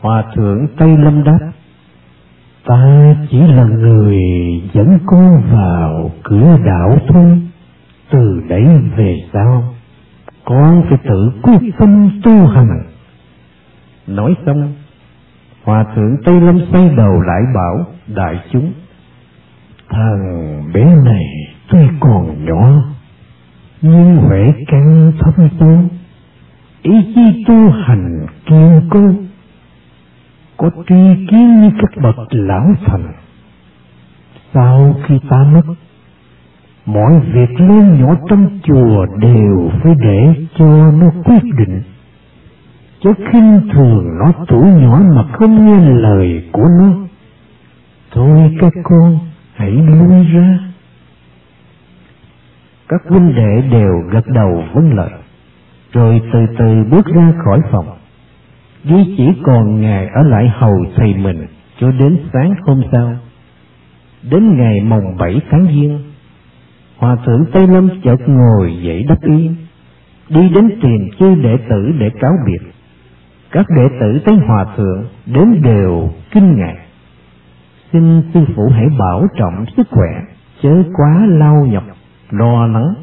Hòa thượng Tây Lâm đáp: ta chỉ là người dẫn con vào cửa đạo thôi. Từ đấy về sau, con phải tự quyết tâm tu hành. Nói xong, Hòa thượng Tây Lâm xoay đầu lại bảo đại chúng: thằng bé này tuy còn nhỏ, nhưng huệ căn thâm sâu, ý chí tu hành kiên cố, có tri kiến như các bậc lão thành. Sau khi ta mất, mọi việc lớn nhỏ trong chùa đều phải để cho nó quyết định, chứ khinh thường nó tuổi nhỏ mà không nghe lời của nó. Thôi các con hãy lui ra. Các huynh đệ đều gật đầu vâng lời, rồi từ từ bước ra khỏi phòng. Duy chỉ còn Ngài ở lại hầu thầy mình cho đến sáng hôm sau. Đến ngày mồng 7 tháng Giêng, Hòa thượng Tây Lâm chợt ngồi dậy đắp y, đi đến tiền chư đệ tử để cáo biệt. Các đệ tử thấy Hòa thượng đến đều kinh ngạc: xin sư phụ hãy bảo trọng sức khỏe, chớ quá lao nhọc lo lắng.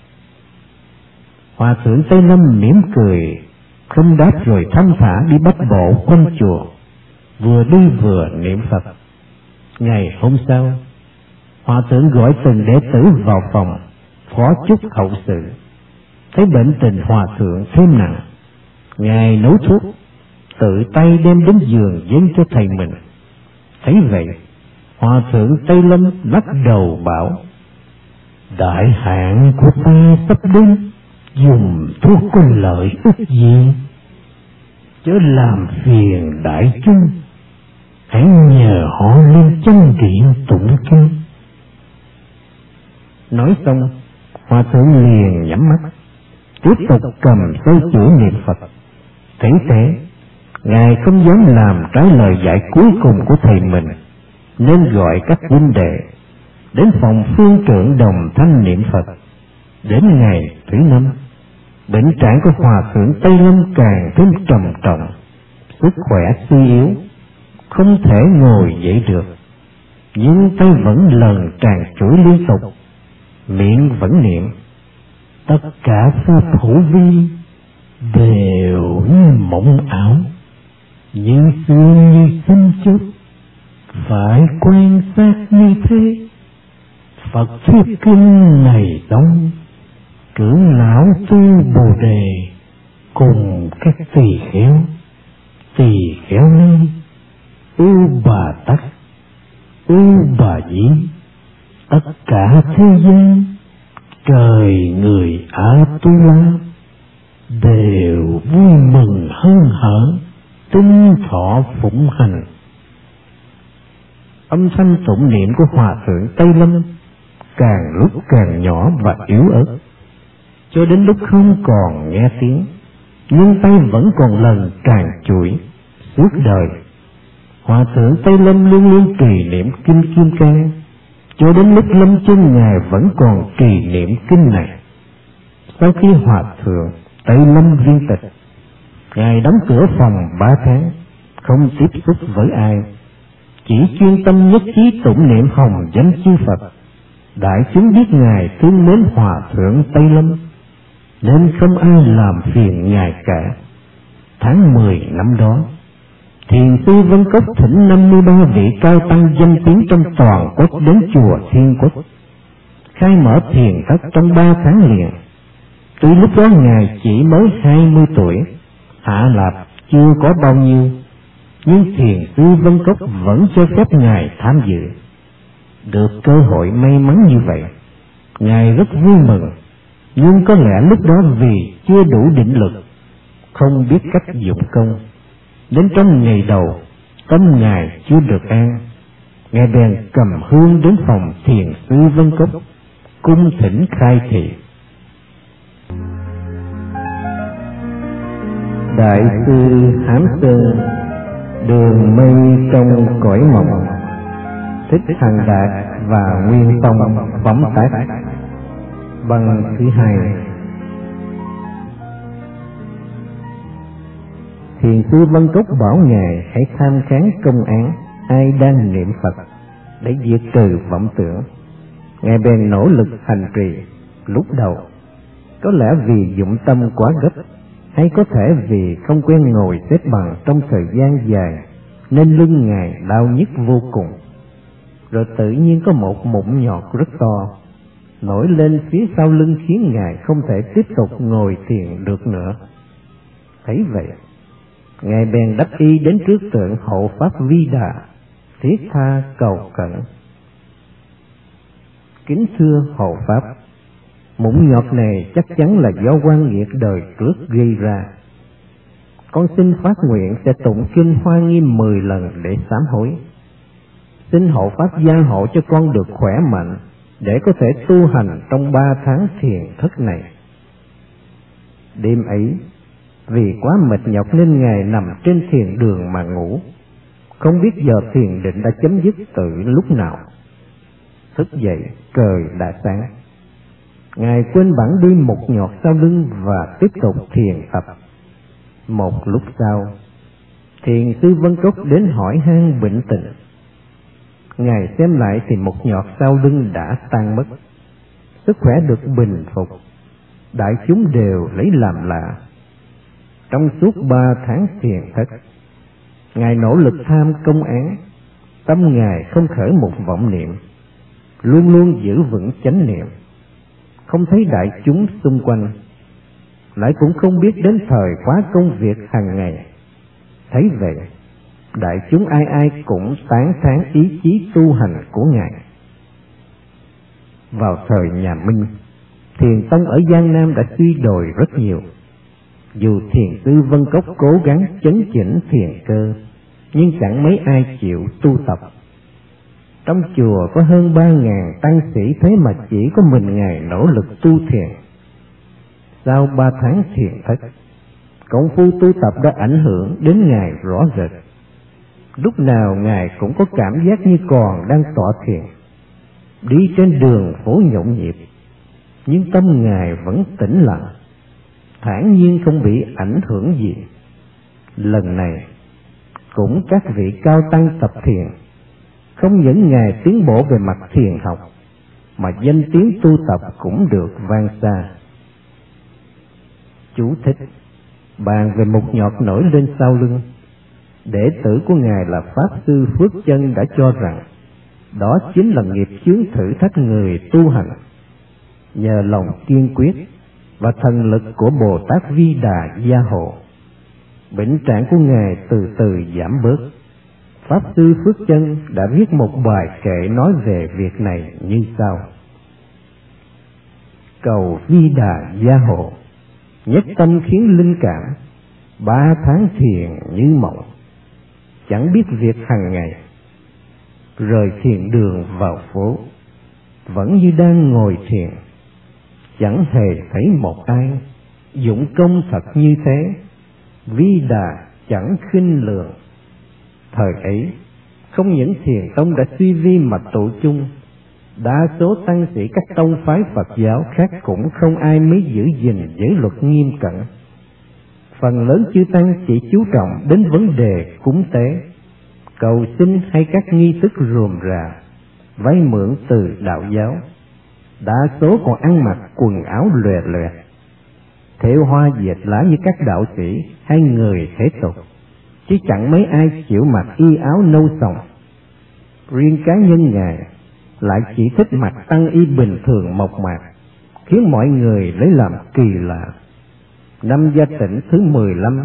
Hòa thượng Tây Lâm mỉm cười không đáp, rồi thong thả đi bách bộ quanh chùa, vừa đi vừa niệm Phật. Ngày hôm sau, Hòa thượng gọi từng đệ tử vào phòng phó chúc hậu sự. Thấy bệnh tình Hòa thượng thêm nặng, Ngài nấu thuốc, tự tay đem đến giường dâng cho thầy mình. Thấy vậy, Hòa thượng Tây Lâm lắc đầu bảo: đại hạn của ta sắp đến, dùng thuốc có lợi ích gì, chớ làm phiền đại chúng. Hãy nhờ họ lên chân điện tụng kinh. Nói xong, Hòa thượng liền nhắm mắt, tiếp tục cầm sâu chuỗi niệm Phật. Thấy thế, Ngài không dám làm trái lời dạy cuối cùng của thầy mình, nên gọi các huynh đệ đến phòng phương trưởng đồng thanh niệm Phật. Đến ngày thứ 5, bệnh trạng của Hòa thượng Tây Lâm càng thêm trầm trọng, sức khỏe suy yếu, không thể ngồi dậy được, nhưng tay vẫn lần tràn chuỗi liên tục, miệng vẫn niệm: tất cả pháp hữu vi đều như mộng ảo, như xương như sinh chút, phải quan sát như thế. Phật thuyết kinh này đông, trưởng lão tu Bồ Đề cùng các tỳ kheo ni, ưu bà tắc, ưu bà dĩ, tất cả thế gian, trời người A-tu-la đều vui mừng hân hở, tinh thọ phụng hành. Âm thanh tụng niệm của Hòa thượng Tây Lâm càng lúc càng nhỏ và yếu ớt, cho đến lúc không còn nghe tiếng, nhưng tay vẫn còn lần tràn chuỗi. Suốt đời, Hòa thượng Tây Lâm luôn luôn trì niệm kinh Kim Cang, cho đến lúc lâm chung Ngài vẫn còn trì niệm kinh này. Sau khi Hòa thượng Tây Lâm viên tịch, Ngài đóng cửa phòng 3 tháng, không tiếp xúc với ai, chỉ chuyên tâm nhất trí tụng niệm hồng danh chư Phật. Đại chúng biết Ngài thương mến Hòa thượng Tây Lâm, nên không ai làm phiền Ngài cả. Tháng 10 năm đó, Thiền sư Vân Cốc thỉnh 53 vị cao tăng danh tiếng trong toàn quốc đến chùa Thiên Quốc, khai mở thiền thất trong 3 tháng liền. Từ lúc đó Ngài chỉ mới 20 tuổi, hạ lạp chưa có bao nhiêu, nhưng Thiền sư Vân Cốc vẫn cho phép Ngài tham dự. Được cơ hội may mắn như vậy, Ngài rất vui mừng, nhưng có lẽ lúc đó vì chưa đủ định lực, không biết cách dụng công, đến trong ngày đầu tâm Ngài chưa được an. Ngài bèn cầm hương đến phòng Thiền sư Vân Cốc, cung thỉnh khai thị. Đại sư Hám Sơn, đường mây trong cõi mộng, Thích Hằng Đạt và Nguyên Tông phóng tác. Băng thứ 2. Thiền sư Vân Cốc bảo Ngài hãy tham kháng công án ai đang niệm Phật để diệt trừ vọng tưởng. Ngài bèn nỗ lực hành trì. Lúc đầu có lẽ vì dụng tâm quá gấp, hay có thể vì không quen ngồi xếp bằng trong thời gian dài, nên lưng Ngài đau nhức vô cùng. Rồi tự nhiên có một mụn nhọt rất to nổi lên phía sau lưng, khiến Ngài không thể tiếp tục ngồi thiền được nữa. Thấy vậy, Ngài bèn đắp y đến trước tượng hộ pháp Vi Đà, thiết tha cầu cẩn: kính thưa hộ pháp, mụn nhọt này chắc chắn là do oan nghiệt đời trước gây ra. Con xin phát nguyện sẽ tụng kinh Hoa Nghiêm 10 lần để sám hối. Xin hộ pháp gia hộ cho con được khỏe mạnh để có thể tu hành trong 3 tháng thiền thất này. Đêm ấy, vì quá mệt nhọc nên Ngài nằm trên thiền đường mà ngủ, không biết giờ thiền định đã chấm dứt từ lúc nào. Thức dậy, trời đã sáng. Ngài quên bẵng đi mụn nhọt sau lưng và tiếp tục thiền tập. Một lúc sau, thiền sư Vân Cốc đến hỏi han bệnh tình. Ngài xem lại thì mụn nhọt sau lưng đã tan mất, sức khỏe được bình phục. Đại chúng đều lấy làm lạ. Trong suốt 3 tháng thiền thất, Ngài nỗ lực tham công án, tâm Ngài không khởi một vọng niệm, luôn luôn giữ vững chánh niệm. Không thấy đại chúng xung quanh, lại cũng không biết đến thời khóa công việc hàng ngày. Thấy vậy, đại chúng ai ai cũng tán thán ý chí tu hành của Ngài. Vào thời nhà Minh, thiền tông ở Giang Nam đã suy đồi rất nhiều. Dù thiền sư Vân Cốc cố gắng chấn chỉnh thiền cơ, nhưng chẳng mấy ai chịu tu tập. Trong chùa có hơn 3.000 tăng sĩ, thế mà chỉ có mình Ngài nỗ lực tu thiền. Sau 3 tháng thiền thất, công phu tu tập đã ảnh hưởng đến Ngài rõ rệt. Lúc nào Ngài cũng có cảm giác như còn đang tọa thiền. Đi trên đường phố nhộn nhịp, nhưng tâm Ngài vẫn tĩnh lặng, thản nhiên không bị ảnh hưởng gì. Lần này, cũng các vị cao tăng tập thiền, không những Ngài tiến bộ về mặt thiền học, mà danh tiếng tu tập cũng được vang xa. Chú thích: bàn về mụn nhọt nổi lên sau lưng, đệ tử của Ngài là Pháp Sư Phước Chân đã cho rằng đó chính là nghiệp chướng thử thách người tu hành. Nhờ lòng kiên quyết và thần lực của Bồ Tát Vi Đà gia hộ, bệnh trạng của Ngài từ từ giảm bớt. Pháp Sư Phước Chân đã viết một bài kệ nói về việc này như sau: cầu Vi Đà gia hộ, nhất tâm khiến linh cảm, 3 tháng thiền như mộng, chẳng biết việc hàng ngày. Rời thiền đường vào phố, vẫn như đang ngồi thiền, chẳng hề thấy một ai dụng công thật như thế. Vi Đà chẳng khinh lường. Thời ấy, không những thiền tông đã suy vi mà tụ chung, đa số tăng sĩ các tông phái Phật giáo khác cũng không ai mới giữ gìn giới luật nghiêm cẩn. Phần lớn chư tăng chỉ chú trọng đến vấn đề cúng tế, cầu xin hay các nghi thức rườm rà, vay mượn từ đạo giáo. Đa số còn ăn mặc quần áo lòe loẹt, thêu hoa dệt lá như các đạo sĩ hay người thế tục, chứ chẳng mấy ai chịu mặc y áo nâu sòng. Riêng cá nhân Ngài lại chỉ thích mặc tăng y bình thường mộc mạc, khiến mọi người lấy làm kỳ lạ. Năm Gia Tĩnh thứ 15,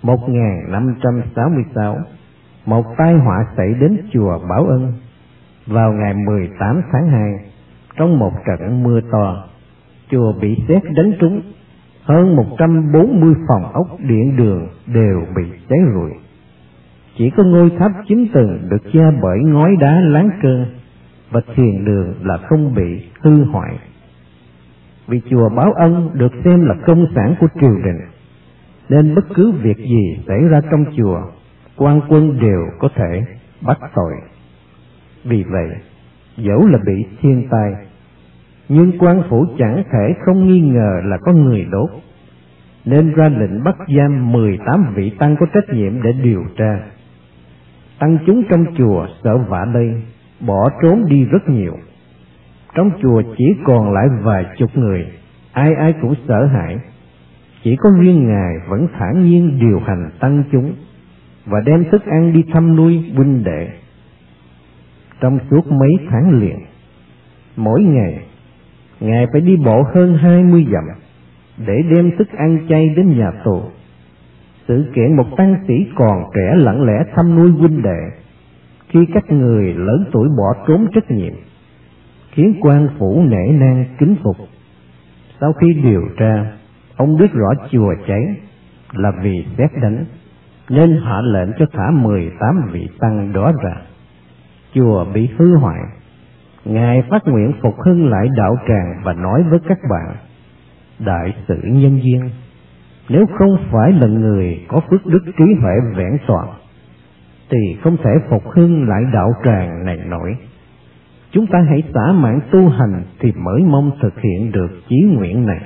1566, một tai họa xảy đến chùa Bảo Ân vào ngày 18 tháng 2. Trong một trận mưa to, chùa bị sét đánh trúng, hơn 140 phòng ốc điện đường đều bị cháy rụi. Chỉ có ngôi tháp 9 tầng được che bởi ngói đá láng cơ, và thiền đường là không bị hư hoại. Vì chùa Báo Ân được xem là công sản của triều đình, nên bất cứ việc gì xảy ra trong chùa, quan quân đều có thể bắt tội. Vì vậy, dẫu là bị thiên tai, nhưng quan phủ chẳng thể không nghi ngờ là có người đốt. nên ra lệnh bắt giam 18 vị tăng có trách nhiệm để điều tra. Tăng chúng trong chùa sợ vạ lây, bỏ trốn đi rất nhiều. Trong chùa chỉ còn lại vài chục người, ai ai cũng sợ hãi. Chỉ có riêng Ngài vẫn thản nhiên điều hành tăng chúng và đem thức ăn đi thăm nuôi huynh đệ. Trong suốt mấy tháng liền, mỗi ngày Ngài phải đi bộ hơn 20 dặm để đem thức ăn chay đến nhà tù. Sự kiện một tăng sĩ còn trẻ lặng lẽ thăm nuôi huynh đệ khi các người lớn tuổi bỏ trốn trách nhiệm, khiến quan phủ nể nang kính phục. Sau khi điều tra, ông biết rõ chùa cháy là vì sét đánh, nên hạ lệnh cho thả 18 vị tăng đó ra. Chùa bị hư hoại, Ngài phát nguyện phục hưng lại đạo tràng và nói với các bạn: đại sự nhân duyên, nếu không phải là người có phước đức trí huệ vẹn toàn thì không thể phục hưng lại đạo tràng này nổi. Chúng ta hãy xả mạng tu hành thì mới mong thực hiện được chí nguyện này.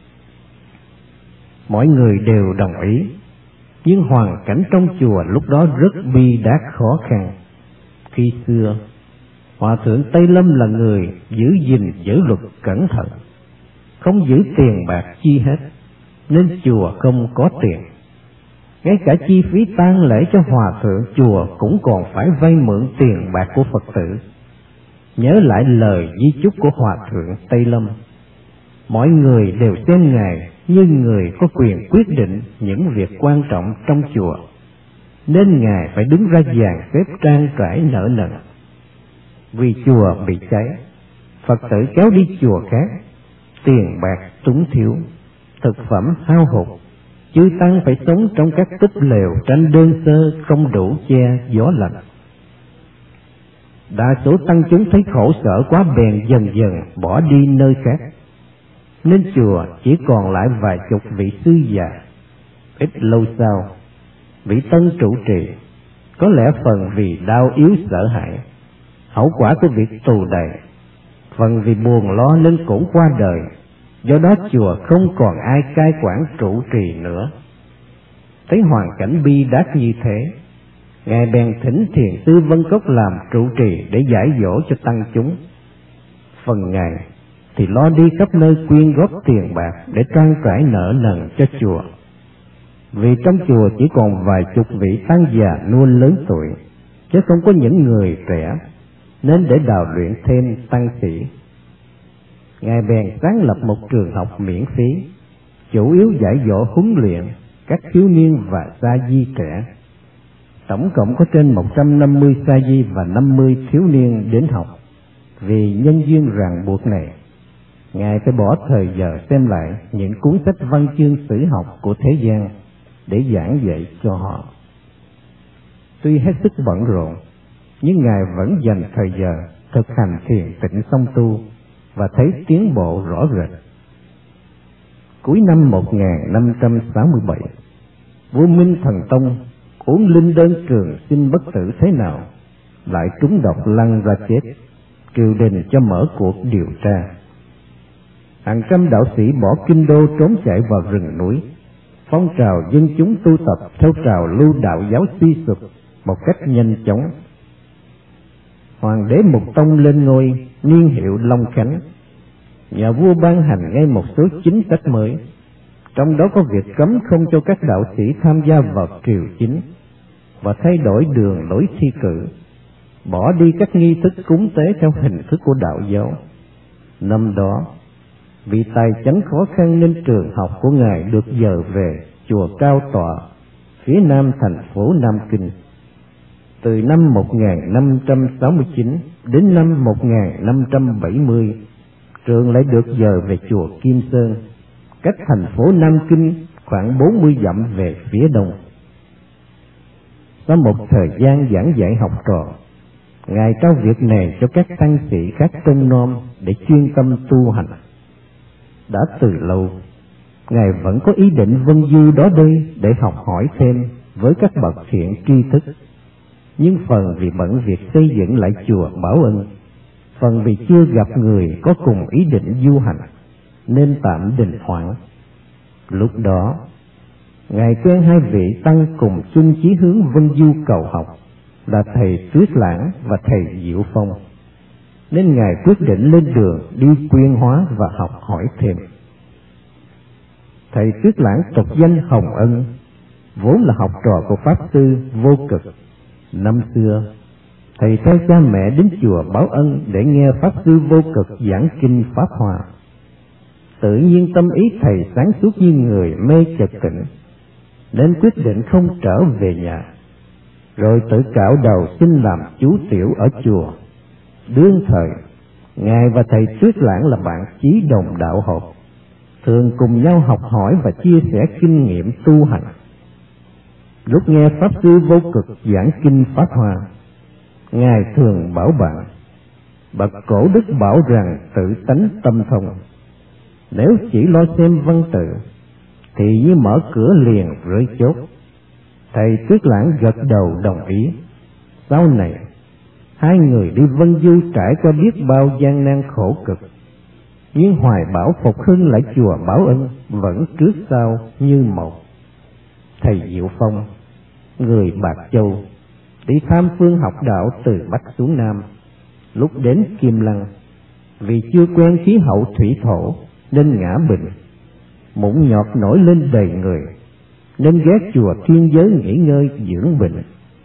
Mọi người đều đồng ý, nhưng hoàn cảnh trong chùa lúc đó rất bi đát khó khăn. Khi xưa, Hòa thượng Tây Lâm là người giữ gìn giới luật cẩn thận, không giữ tiền bạc chi hết, nên chùa không có tiền. Ngay cả chi phí tang lễ cho hòa thượng, chùa cũng còn phải vay mượn tiền bạc của Phật tử. Nhớ lại lời di chúc của Hòa thượng Tây Lâm, mọi người đều xem Ngài như người có quyền quyết định những việc quan trọng trong chùa, nên Ngài phải đứng ra dàn xếp trang trải nợ nần. Vì chùa bị cháy, Phật tử kéo đi chùa khác, tiền bạc túng thiếu, thực phẩm hao hụt, chư tăng phải sống trong các túp lều tranh đơn sơ không đủ che gió lạnh. Đa số tăng chúng thấy khổ sở quá bèn dần dần bỏ đi nơi khác, nên chùa chỉ còn lại vài chục vị sư già. Ít lâu sau, vị tân trụ trì, có lẽ phần vì đau yếu sợ hãi, hậu quả của việc tù đầy, phần vì buồn lo nên cũng qua đời. Do đó chùa không còn ai cai quản trụ trì nữa. Thấy hoàn cảnh bi đát như thế, Ngài bèn thỉnh thiền sư Vân Cốc làm trụ trì để giải dỗ cho tăng chúng. Phần Ngài thì lo đi khắp nơi quyên góp tiền bạc để trang trải nợ nần cho chùa. Vì trong chùa chỉ còn vài chục vị tăng già nua lớn tuổi, chứ không có những người trẻ, nên để đào luyện thêm tăng sĩ, Ngài bèn sáng lập một trường học miễn phí, chủ yếu dạy dỗ huấn luyện các thiếu niên và sa di trẻ. Tổng cộng có trên 150 sa di và 50 thiếu niên đến học. Vì nhân duyên ràng buộc này, Ngài phải bỏ thời giờ xem lại những cuốn sách văn chương sử học của thế gian để giảng dạy cho họ. Tuy hết sức bận rộn, nhưng Ngài vẫn dành thời giờ thực hành thiền tịnh song tu và thấy tiến bộ rõ rệt. Cuối năm 1567, vua Minh Thần Tông uống linh đơn trường xin bất tử thế nào, lại trúng độc lăn ra chết. Triều đình cho mở cuộc điều tra. Hàng trăm đạo sĩ bỏ kinh đô trốn chạy vào rừng núi. Phong trào dân chúng tu tập theo trào lưu đạo giáo suy sụp một cách nhanh chóng. Hoàng đế Mục Tông lên ngôi niên hiệu Long Khánh. Nhà vua ban hành ngay một số chính sách mới, trong đó có việc cấm không cho các đạo sĩ tham gia vào triều chính và thay đổi đường lối thi cử, bỏ đi các nghi thức cúng tế theo hình thức của đạo giáo. Năm đó, vì tài chánh khó khăn nên trường học của Ngài được dời về chùa Cao Tọa, phía nam thành phố Nam Kinh. Từ năm 1569 đến năm 1570, trường lại được dời về chùa Kim Sơn, cách thành phố Nam Kinh khoảng 40 dặm về phía đông. Sau một thời gian giảng dạy học trò, Ngài trao việc này cho các tăng sĩ khác trông nom để chuyên tâm tu hành. Đã từ lâu, Ngài vẫn có ý định vân du đó đây để học hỏi thêm với các bậc thiện tri thức, nhưng phần vì bận việc xây dựng lại chùa Bảo Ân, phần vì chưa gặp người có cùng ý định du hành, nên tạm đình hoãn. Lúc đó, Ngài quen hai vị tăng cùng chung chí hướng vân du cầu học là thầy Tuyết Lãng và thầy Diệu Phong, nên Ngài quyết định lên đường đi Quyên Hóa và học hỏi thêm. Thầy Tuyết Lãng tục danh Hồng Ân, vốn là học trò của Pháp Sư Vô Cực. Năm xưa, thầy theo cha mẹ đến chùa Báo Ân để nghe Pháp Sư Vô Cực giảng kinh Pháp Hoa. Tự nhiên tâm ý thầy sáng suốt như người mê chợt tỉnh, nên quyết định không trở về nhà, rồi tự cạo đầu xin làm chú tiểu ở chùa. Đương thời, Ngài và thầy Tuyết Lãng là bạn chí đồng đạo học, thường cùng nhau học hỏi và chia sẻ kinh nghiệm tu hành. Lúc nghe Pháp Sư Vô Cực giảng kinh Pháp Hoa, Ngài thường bảo bạn: bậc cổ đức bảo rằng tự tánh tâm thông, nếu chỉ lo xem văn tự thì như mở cửa liền rơi chốt. Thầy Tuyết Lãng gật đầu đồng ý. Sau này, hai người đi vân du trải qua biết bao gian nan khổ cực, nhưng hoài bão phục hưng lại chùa Báo Ân vẫn trước sau như một. Thầy Diệu Phong, người Bạc Châu, đi tham phương học đạo từ Bắc xuống Nam. Lúc đến Kim Lăng, vì chưa quen khí hậu thủy thổ nên ngã bệnh, mụn nhọt nổi lên đầy người, nên ghé chùa Thiên Giới nghỉ ngơi dưỡng bệnh.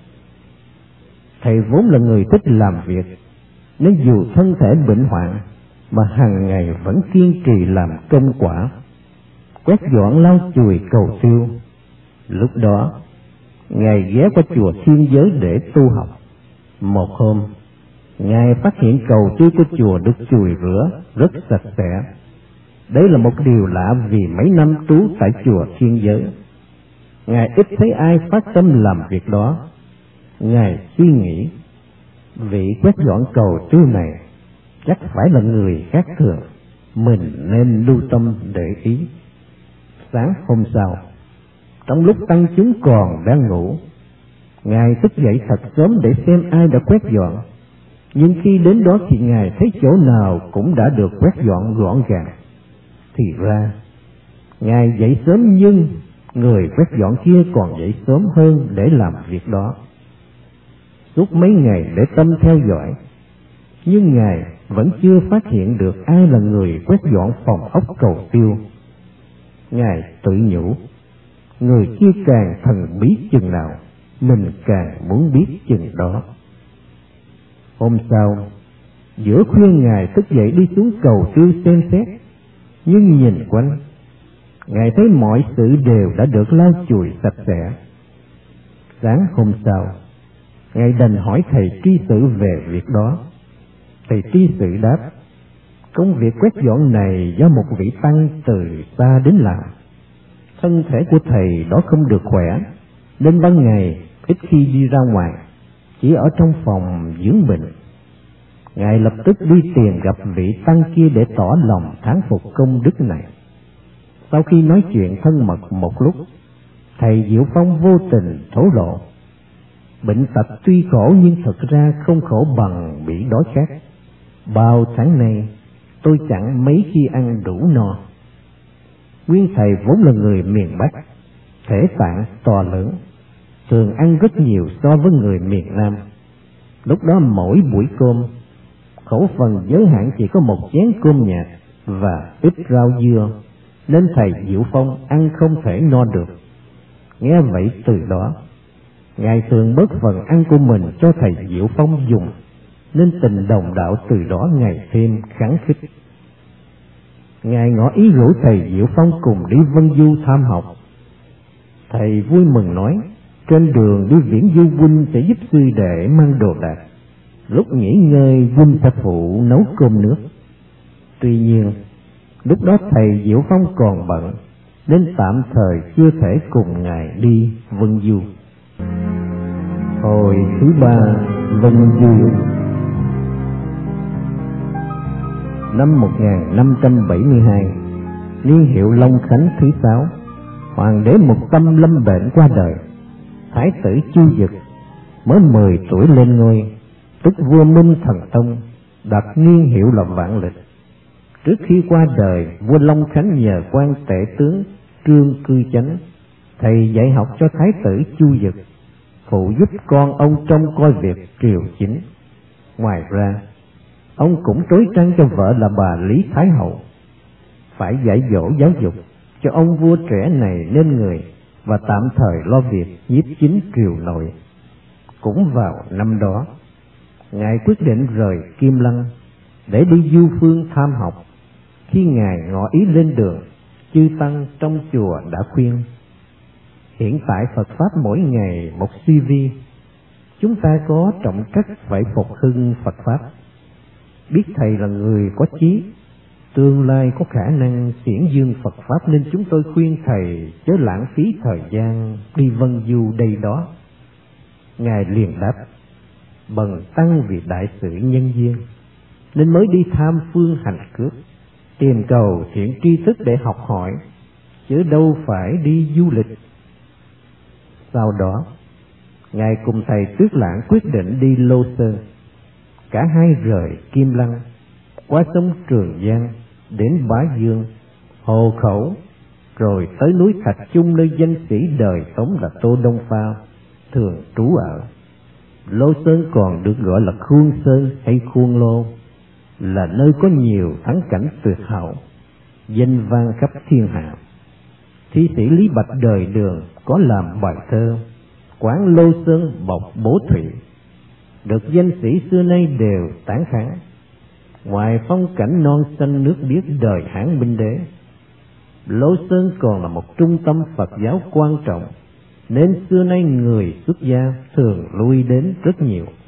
Thầy vốn là người thích làm việc, nên dù thân thể bệnh hoạn mà hàng ngày vẫn kiên trì làm công quả, quét dọn lau chùi cầu tiêu. Lúc đó, Ngài ghé qua chùa Thiên Giới để tu học. Một hôm, Ngài phát hiện cầu tiêu của chùa được chùi rửa rất sạch sẽ. Đây là một điều lạ vì mấy năm trú tại chùa Thiên Giới, Ngài ít thấy ai phát tâm làm việc đó. Ngài suy nghĩ, vị quét dọn cầu tiêu này chắc phải là người khác thường, mình nên lưu tâm để ý. Sáng hôm sau, trong lúc tăng chúng còn đang ngủ, Ngài thức dậy thật sớm để xem ai đã quét dọn. Nhưng khi đến đó thì Ngài thấy chỗ nào cũng đã được quét dọn gọn gàng. Thì ra, Ngài dậy sớm nhưng người quét dọn kia còn dậy sớm hơn để làm việc đó. Suốt mấy ngày để tâm theo dõi, nhưng Ngài vẫn chưa phát hiện được ai là người quét dọn phòng ốc cầu tiêu. Ngài tự nhủ, người kia càng thần bí chừng nào, mình càng muốn biết chừng đó. Hôm sau, giữa khuya Ngài thức dậy đi xuống cầu tiêu xem xét, nhưng nhìn quanh, Ngài thấy mọi sự đều đã được lau chùi sạch sẽ. Sáng hôm sau, Ngài đành hỏi thầy tri sự về việc đó. Thầy tri sự đáp, công việc quét dọn này do một vị tăng từ xa đến làm. Thân thể của thầy đó không được khỏe, nên ban ngày ít khi đi ra ngoài, chỉ ở trong phòng dưỡng bệnh. Ngài lập tức đi tìm gặp vị tăng kia để tỏ lòng thán phục công đức này. Sau khi nói chuyện thân mật một lúc, thầy Diệu Phong vô tình thổ lộ, bệnh tật tuy khổ nhưng thực ra không khổ bằng bị đói khát. Bao tháng nay tôi chẳng mấy khi ăn đủ no. Nguyên thầy vốn là người miền Bắc, thể tạng to lớn, thường ăn rất nhiều so với người miền Nam. Lúc đó mỗi buổi cơm, khẩu phần giới hạn chỉ có một chén cơm nhạt và ít rau dưa, nên thầy Diệu Phong ăn không thể no được. Nghe vậy từ đó, Ngài thường bớt phần ăn của mình cho thầy Diệu Phong dùng, nên tình đồng đạo từ đó ngày thêm khắng khích. Ngài ngỏ ý rủ thầy Diệu Phong cùng đi vân du tham học. Thầy vui mừng nói, trên đường đi viễn du huynh sẽ giúp sư đệ mang đồ đạc, lúc nghỉ ngơi huynh sẽ phụ nấu cơm nước. Tuy nhiên, lúc đó thầy Diệu Phong còn bận, nên tạm thời chưa thể cùng Ngài đi vân du. Hồi thứ 3 vân du. Năm 1572, niên hiệu Long Khánh thứ 6, hoàng đế Mục Tâm lâm bệnh qua đời. Thái tử Chu Dực mới 10 tuổi lên ngôi, tức vua Minh Thần Tông, đặt niên hiệu là Vạn Lịch. Trước khi qua đời, vua Long Khánh nhờ quan tể tướng Trương Cư Chánh, thầy dạy học cho Thái tử Chu Dực, phụ giúp con ông trông coi việc triều chính. Ngoài ra, ông cũng trối trăng cho vợ là bà Lý Thái Hậu. Phải dạy dỗ giáo dục cho ông vua trẻ này nên người, và tạm thời lo việc nhiếp chính triều nội. Cũng vào năm đó, Ngài quyết định rời Kim Lăng để đi du phương tham học. Khi Ngài ngỏ ý lên đường, chư tăng trong chùa đã khuyên: hiện tại Phật Pháp mỗi ngày một suy vi, chúng ta có trọng trách phải phục hưng Phật Pháp. Biết thầy là người có chí, tương lai có khả năng xiển dương Phật Pháp, nên chúng tôi khuyên thầy chớ lãng phí thời gian đi vân du đây đó. Ngài liền đáp: bần tăng vì đại sự nhân duyên nên mới đi tham phương hành cước, tìm cầu thiện tri thức để học hỏi, chứ đâu phải đi du lịch. Sau đó, Ngài cùng thầy Tước Lãng quyết định đi Lô Sơn. Cả hai rời Kim Lăng, qua sông Trường Giang đến Bá Dương, Hồ Khẩu, rồi tới núi Thạch Chung, nơi danh sĩ đời Tống là Tô Đông Pha thường trú ở. Lô Sơn còn được gọi là Khuôn Sơn hay Khuôn Lô, là nơi có nhiều thắng cảnh tuyệt hảo, danh vang khắp thiên hạ. Thi sĩ Lý Bạch đời Đường có làm bài thơ Quán Lô Sơn bọc bố thủy, được danh sĩ xưa nay đều tán thán. Ngoài phong cảnh non xanh nước biếc đời Hán Minh Đế, Lô Sơn còn là một trung tâm Phật giáo quan trọng, nên xưa nay người xuất gia thường lui đến rất nhiều.